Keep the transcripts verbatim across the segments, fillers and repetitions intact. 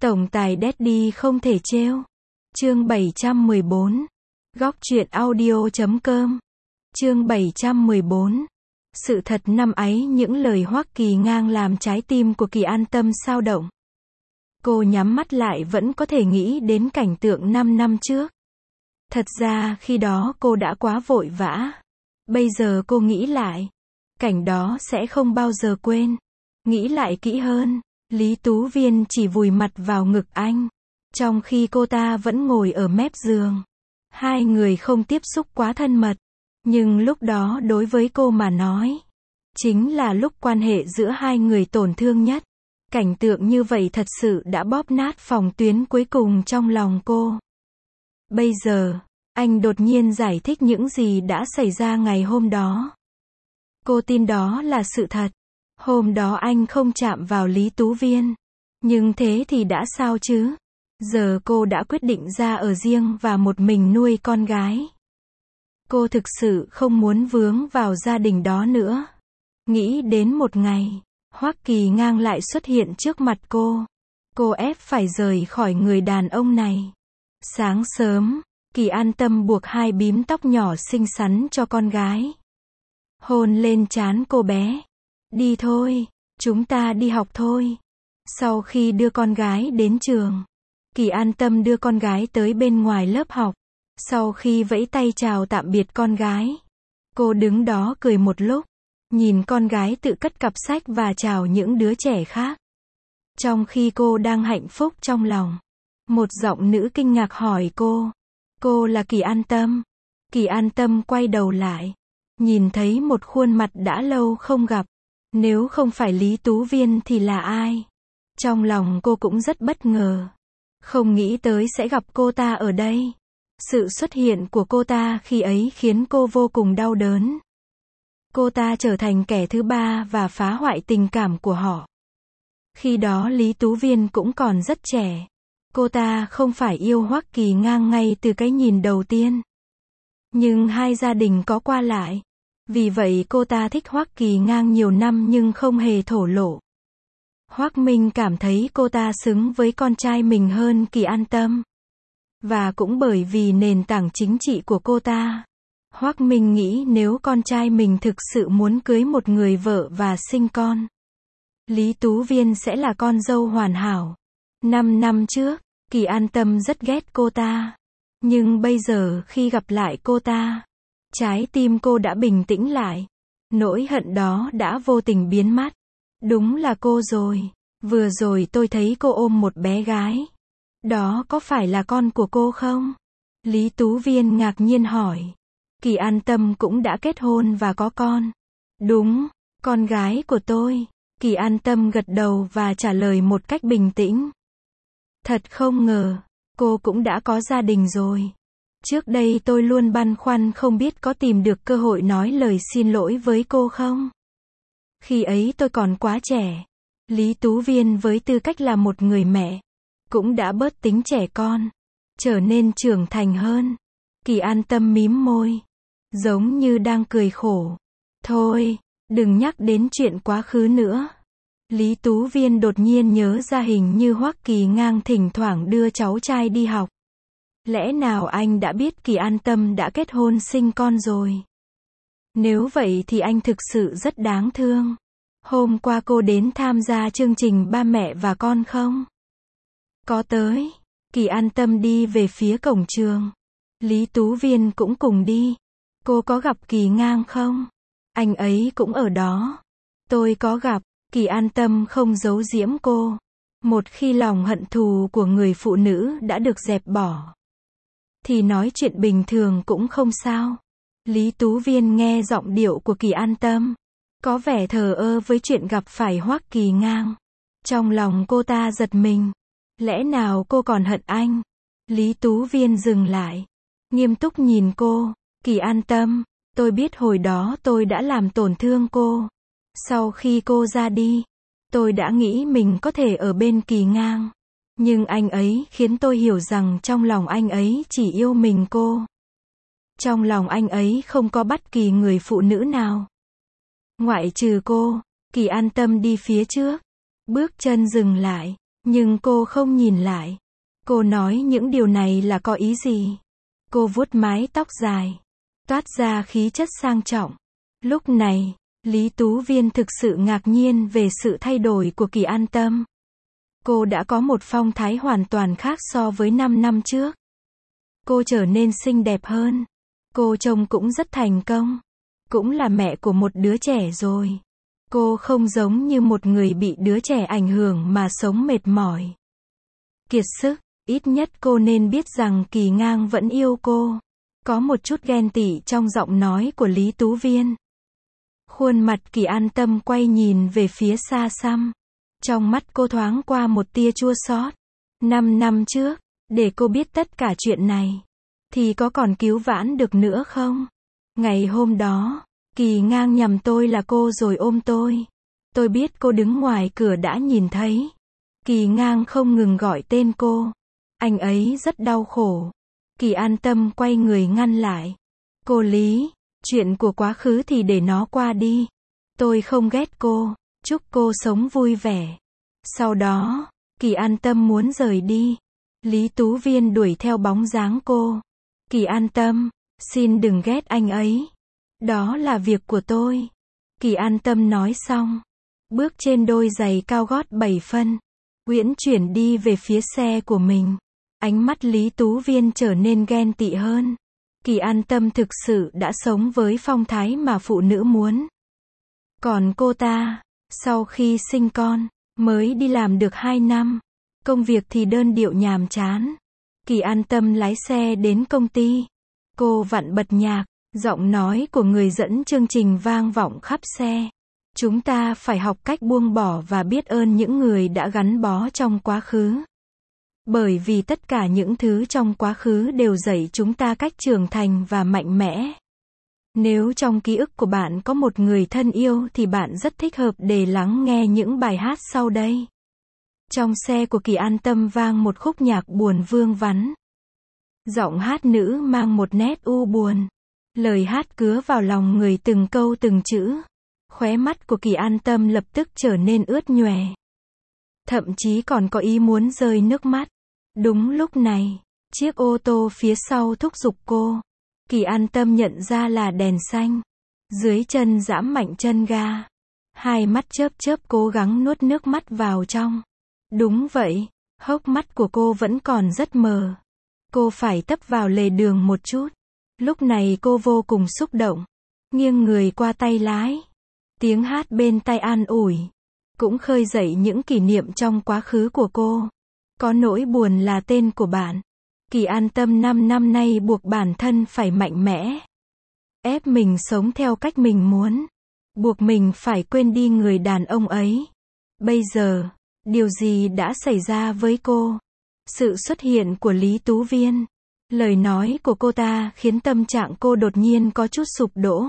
Tổng tài Daddy không thể trêu. Chương bảy trăm mười bốn. Góc truyện audio chấm com. Chương bảy trăm mười bốn. Sự thật năm ấy những lời Hoắc Kỳ Ngang làm trái tim của Kỳ An Tâm xao động. Cô nhắm mắt lại vẫn có thể nghĩ đến cảnh tượng năm năm trước. Thật ra khi đó cô đã quá vội vã. Bây giờ cô nghĩ lại, cảnh đó sẽ không bao giờ quên. Nghĩ lại kỹ hơn, Lý Tú Viên chỉ vùi mặt vào ngực anh, trong khi cô ta vẫn ngồi ở mép giường. Hai người không tiếp xúc quá thân mật, nhưng lúc đó đối với cô mà nói, chính là lúc quan hệ giữa hai người tổn thương nhất. Cảnh tượng như vậy thật sự đã bóp nát phòng tuyến cuối cùng trong lòng cô. Bây giờ, anh đột nhiên giải thích những gì đã xảy ra ngày hôm đó. Cô tin đó là sự thật. Hôm đó anh không chạm vào Lý Tú Viên. Nhưng thế thì đã sao chứ? Giờ cô đã quyết định ra ở riêng và một mình nuôi con gái. Cô thực sự không muốn vướng vào gia đình đó nữa. Nghĩ đến một ngày, Hoắc Kỳ Ngang lại xuất hiện trước mặt cô. Cô ép phải rời khỏi người đàn ông này. Sáng sớm, Kỳ An Tâm buộc hai bím tóc nhỏ xinh xắn cho con gái. Hôn lên trán cô bé. Đi thôi, chúng ta đi học thôi. Sau khi đưa con gái đến trường, Kỳ An Tâm đưa con gái tới bên ngoài lớp học. Sau khi vẫy tay chào tạm biệt con gái, cô đứng đó cười một lúc, nhìn con gái tự cất cặp sách và chào những đứa trẻ khác. Trong khi cô đang hạnh phúc trong lòng, một giọng nữ kinh ngạc hỏi cô, cô là Kỳ An Tâm? Kỳ An Tâm quay đầu lại, nhìn thấy một khuôn mặt đã lâu không gặp. Nếu không phải Lý Tú Viên thì là ai? Trong lòng cô cũng rất bất ngờ. Không nghĩ tới sẽ gặp cô ta ở đây. Sự xuất hiện của cô ta khi ấy khiến cô vô cùng đau đớn. Cô ta trở thành kẻ thứ ba và phá hoại tình cảm của họ. Khi đó Lý Tú Viên cũng còn rất trẻ. Cô ta không phải yêu Hoắc Kỳ Ngang ngay từ cái nhìn đầu tiên. Nhưng hai gia đình có qua lại. Vì vậy cô ta thích Hoắc Kỳ Ngang nhiều năm nhưng không hề thổ lộ. Hoắc Minh cảm thấy cô ta xứng với con trai mình hơn Kỳ An Tâm. Và cũng bởi vì nền tảng chính trị của cô ta, Hoắc Minh nghĩ nếu con trai mình thực sự muốn cưới một người vợ và sinh con, Lý Tú Viên sẽ là con dâu hoàn hảo. Năm năm trước, Kỳ An Tâm rất ghét cô ta. Nhưng bây giờ khi gặp lại cô ta, trái tim cô đã bình tĩnh lại. Nỗi hận đó đã vô tình biến mất. Đúng là cô rồi. Vừa rồi tôi thấy cô ôm một bé gái. Đó có phải là con của cô không? Lý Tú Viên ngạc nhiên hỏi. Kỳ An Tâm cũng đã kết hôn và có con. Đúng, con gái của tôi. Kỳ An Tâm gật đầu và trả lời một cách bình tĩnh. Thật không ngờ, cô cũng đã có gia đình rồi. Trước đây tôi luôn băn khoăn không biết có tìm được cơ hội nói lời xin lỗi với cô không. Khi ấy tôi còn quá trẻ. Lý Tú Viên với tư cách là một người mẹ, cũng đã bớt tính trẻ con, trở nên trưởng thành hơn. Kỳ An Tâm mím môi, giống như đang cười khổ. Thôi, đừng nhắc đến chuyện quá khứ nữa. Lý Tú Viên đột nhiên nhớ ra hình như Hoắc Kỳ Ngang thỉnh thoảng đưa cháu trai đi học. Lẽ nào anh đã biết Kỳ An Tâm đã kết hôn sinh con rồi? Nếu vậy thì anh thực sự rất đáng thương. Hôm qua cô đến tham gia chương trình ba mẹ và con không? Có tới. Kỳ An Tâm đi về phía cổng trường. Lý Tú Viên cũng cùng đi. Cô có gặp Kỳ Ngang không? Anh ấy cũng ở đó. Tôi có gặp. Kỳ An Tâm không giấu giếm cô. Một khi lòng hận thù của người phụ nữ đã được dẹp bỏ, thì nói chuyện bình thường cũng không sao. Lý Tú Viên nghe giọng điệu của Kỳ An Tâm, có vẻ thờ ơ với chuyện gặp phải Hoắc Kỳ Ngang. Trong lòng cô ta giật mình. Lẽ nào cô còn hận anh? Lý Tú Viên dừng lại, nghiêm túc nhìn cô. Kỳ An Tâm, tôi biết hồi đó tôi đã làm tổn thương cô. Sau khi cô ra đi, tôi đã nghĩ mình có thể ở bên Kỳ Ngang. Nhưng anh ấy khiến tôi hiểu rằng trong lòng anh ấy chỉ yêu mình cô. Trong lòng anh ấy không có bất kỳ người phụ nữ nào ngoại trừ cô. Kỳ An Tâm đi phía trước, bước chân dừng lại, Nhưng cô không nhìn lại. Cô nói những điều này là có ý gì? Cô vuốt mái tóc dài, toát ra khí chất sang trọng. Lúc này, Lý Tú Viên thực sự ngạc nhiên về sự thay đổi của Kỳ An Tâm. Cô đã có một phong thái hoàn toàn khác so với năm năm trước. Cô trở nên xinh đẹp hơn. Cô trông cũng rất thành công. Cũng là mẹ của một đứa trẻ rồi. Cô không giống như một người bị đứa trẻ ảnh hưởng mà sống mệt mỏi, kiệt sức. Ít nhất cô nên biết rằng Kỳ Ngang vẫn yêu cô. Có một chút ghen tị trong giọng nói của Lý Tú Viên. Khuôn mặt Kỳ An Tâm quay nhìn về phía xa xăm. Trong mắt cô thoáng qua một tia chua xót. Năm năm trước, để cô biết tất cả chuyện này, thì có còn cứu vãn được nữa không? Ngày hôm đó, Kỳ Ngang nhầm tôi là cô rồi ôm tôi. Tôi biết cô đứng ngoài cửa đã nhìn thấy. Kỳ Ngang không ngừng gọi tên cô. Anh ấy rất đau khổ. Kỳ An Tâm quay người ngăn lại. Cô Lý, chuyện của quá khứ thì để nó qua đi. Tôi không ghét cô. Chúc cô sống vui vẻ. Sau đó, Kỳ An Tâm muốn rời đi. Lý Tú Viên đuổi theo bóng dáng cô. Kỳ An Tâm, xin đừng ghét anh ấy. Đó là việc của tôi. Kỳ An Tâm nói xong, bước trên đôi giày cao gót bảy phân, uyển chuyển đi về phía xe của mình. Ánh mắt Lý Tú Viên trở nên ghen tị hơn. Kỳ An Tâm thực sự đã sống với phong thái mà phụ nữ muốn. Còn cô ta, sau khi sinh con, mới đi làm được hai năm. Công việc thì đơn điệu nhàm chán. Kỳ An Tâm lái xe đến công ty. Cô vặn bật nhạc, giọng nói của người dẫn chương trình vang vọng khắp xe. Chúng ta phải học cách buông bỏ và biết ơn những người đã gắn bó trong quá khứ. Bởi vì tất cả những thứ trong quá khứ đều dạy chúng ta cách trưởng thành và mạnh mẽ. Nếu trong ký ức của bạn có một người thân yêu thì bạn rất thích hợp để lắng nghe những bài hát sau đây. Trong xe của Kỳ An Tâm vang một khúc nhạc buồn vương vắn. Giọng hát nữ mang một nét u buồn. Lời hát cứa vào lòng người từng câu từng chữ. Khóe mắt của Kỳ An Tâm lập tức trở nên ướt nhòe. Thậm chí còn có ý muốn rơi nước mắt. Đúng lúc này, chiếc ô tô phía sau thúc giục cô. Kỳ An Tâm nhận ra là đèn xanh. Dưới chân giẫm mạnh chân ga. Hai mắt chớp chớp cố gắng nuốt nước mắt vào trong. Đúng vậy, hốc mắt của cô vẫn còn rất mờ. Cô phải tấp vào lề đường một chút. Lúc này cô vô cùng xúc động. Nghiêng người qua tay lái. Tiếng hát bên tai an ủi. Cũng khơi dậy những kỷ niệm trong quá khứ của cô. Có nỗi buồn là tên của bạn. Kỳ An Tâm năm năm nay buộc bản thân phải mạnh mẽ. Ép mình sống theo cách mình muốn. Buộc mình phải quên đi người đàn ông ấy. Bây giờ, điều gì đã xảy ra với cô? Sự xuất hiện của Lý Tú Viên. Lời nói của cô ta khiến tâm trạng cô đột nhiên có chút sụp đổ.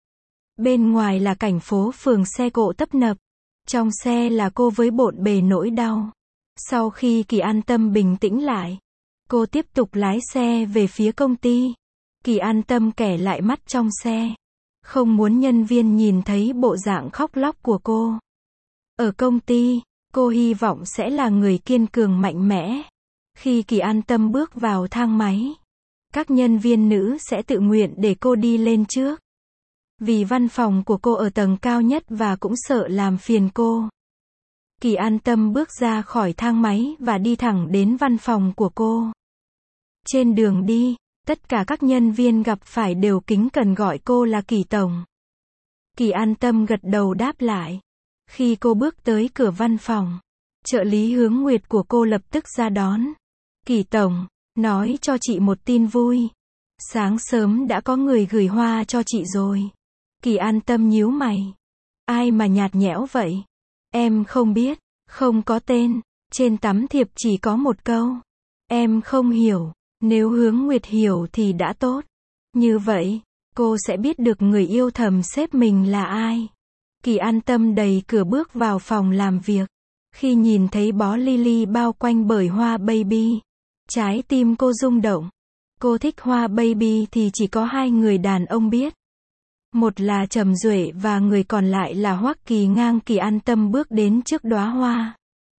Bên ngoài là cảnh phố phường xe cộ tấp nập. Trong xe là cô với bộn bề nỗi đau. Sau khi Kỳ An Tâm bình tĩnh lại, cô tiếp tục lái xe về phía công ty. Kỳ An Tâm kẻ lại mắt trong xe. Không muốn nhân viên nhìn thấy bộ dạng khóc lóc của cô. Ở công ty, cô hy vọng sẽ là người kiên cường mạnh mẽ. Khi Kỳ An Tâm bước vào thang máy, các nhân viên nữ sẽ tự nguyện để cô đi lên trước. Vì văn phòng của cô ở tầng cao nhất và cũng sợ làm phiền cô. Kỳ An Tâm bước ra khỏi thang máy và đi thẳng đến văn phòng của cô. Trên đường đi, tất cả các nhân viên gặp phải đều kính cẩn gọi cô là Kỳ Tổng. Kỳ An Tâm gật đầu đáp lại. Khi cô bước tới cửa văn phòng, trợ lý Hướng Nguyệt của cô lập tức ra đón. Kỳ Tổng, nói cho chị một tin vui. Sáng sớm đã có người gửi hoa cho chị rồi. Kỳ An Tâm nhíu mày. Ai mà nhạt nhẽo vậy? Em không biết, không có tên, trên tấm thiệp chỉ có một câu. Em không hiểu, nếu Hướng Nguyệt hiểu thì đã tốt. Như vậy, cô sẽ biết được người yêu thầm xếp mình là ai. Kỳ An Tâm đẩy cửa bước vào phòng làm việc. Khi nhìn thấy bó lily bao quanh bởi hoa baby, trái tim cô rung động. Cô thích hoa baby thì chỉ có hai người đàn ông biết. Một là Trầm Duệ và người còn lại là Hoắc Kỳ Ngang. Kỳ An Tâm bước đến trước đóa hoa.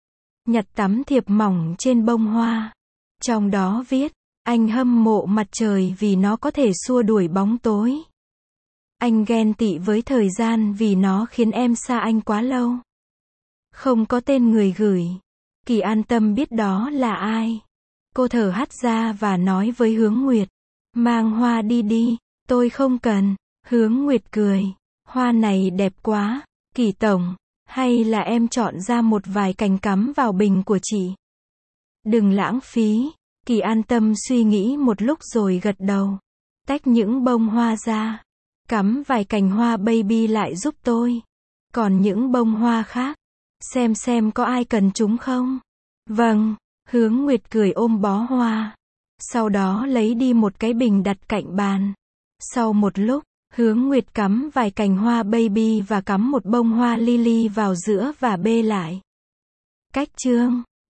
nhặt tấm thiệp mỏng trên bông hoa. Trong đó viết, anh hâm mộ mặt trời vì nó có thể xua đuổi bóng tối. Anh ghen tị với thời gian vì nó khiến em xa anh quá lâu. Không có tên người gửi. Kỳ an tâm biết đó là ai. Cô thở hắt ra và nói với Hướng Nguyệt. Mang hoa đi đi, tôi không cần. Hướng Nguyệt cười. Hoa này đẹp quá, Kỳ tổng. Hay là em chọn ra một vài cành cắm vào bình của chị. Đừng lãng phí. Kỳ an tâm suy nghĩ một lúc rồi gật đầu. Tách những bông hoa ra. Cắm vài cành hoa baby lại giúp tôi. Còn những bông hoa khác, xem xem có ai cần chúng không? Vâng, Hướng Nguyệt cười ôm bó hoa. Sau đó lấy đi một cái bình đặt cạnh bàn. Sau một lúc, Hướng Nguyệt cắm vài cành hoa baby và cắm một bông hoa lily vào giữa và bê lại. Cách chương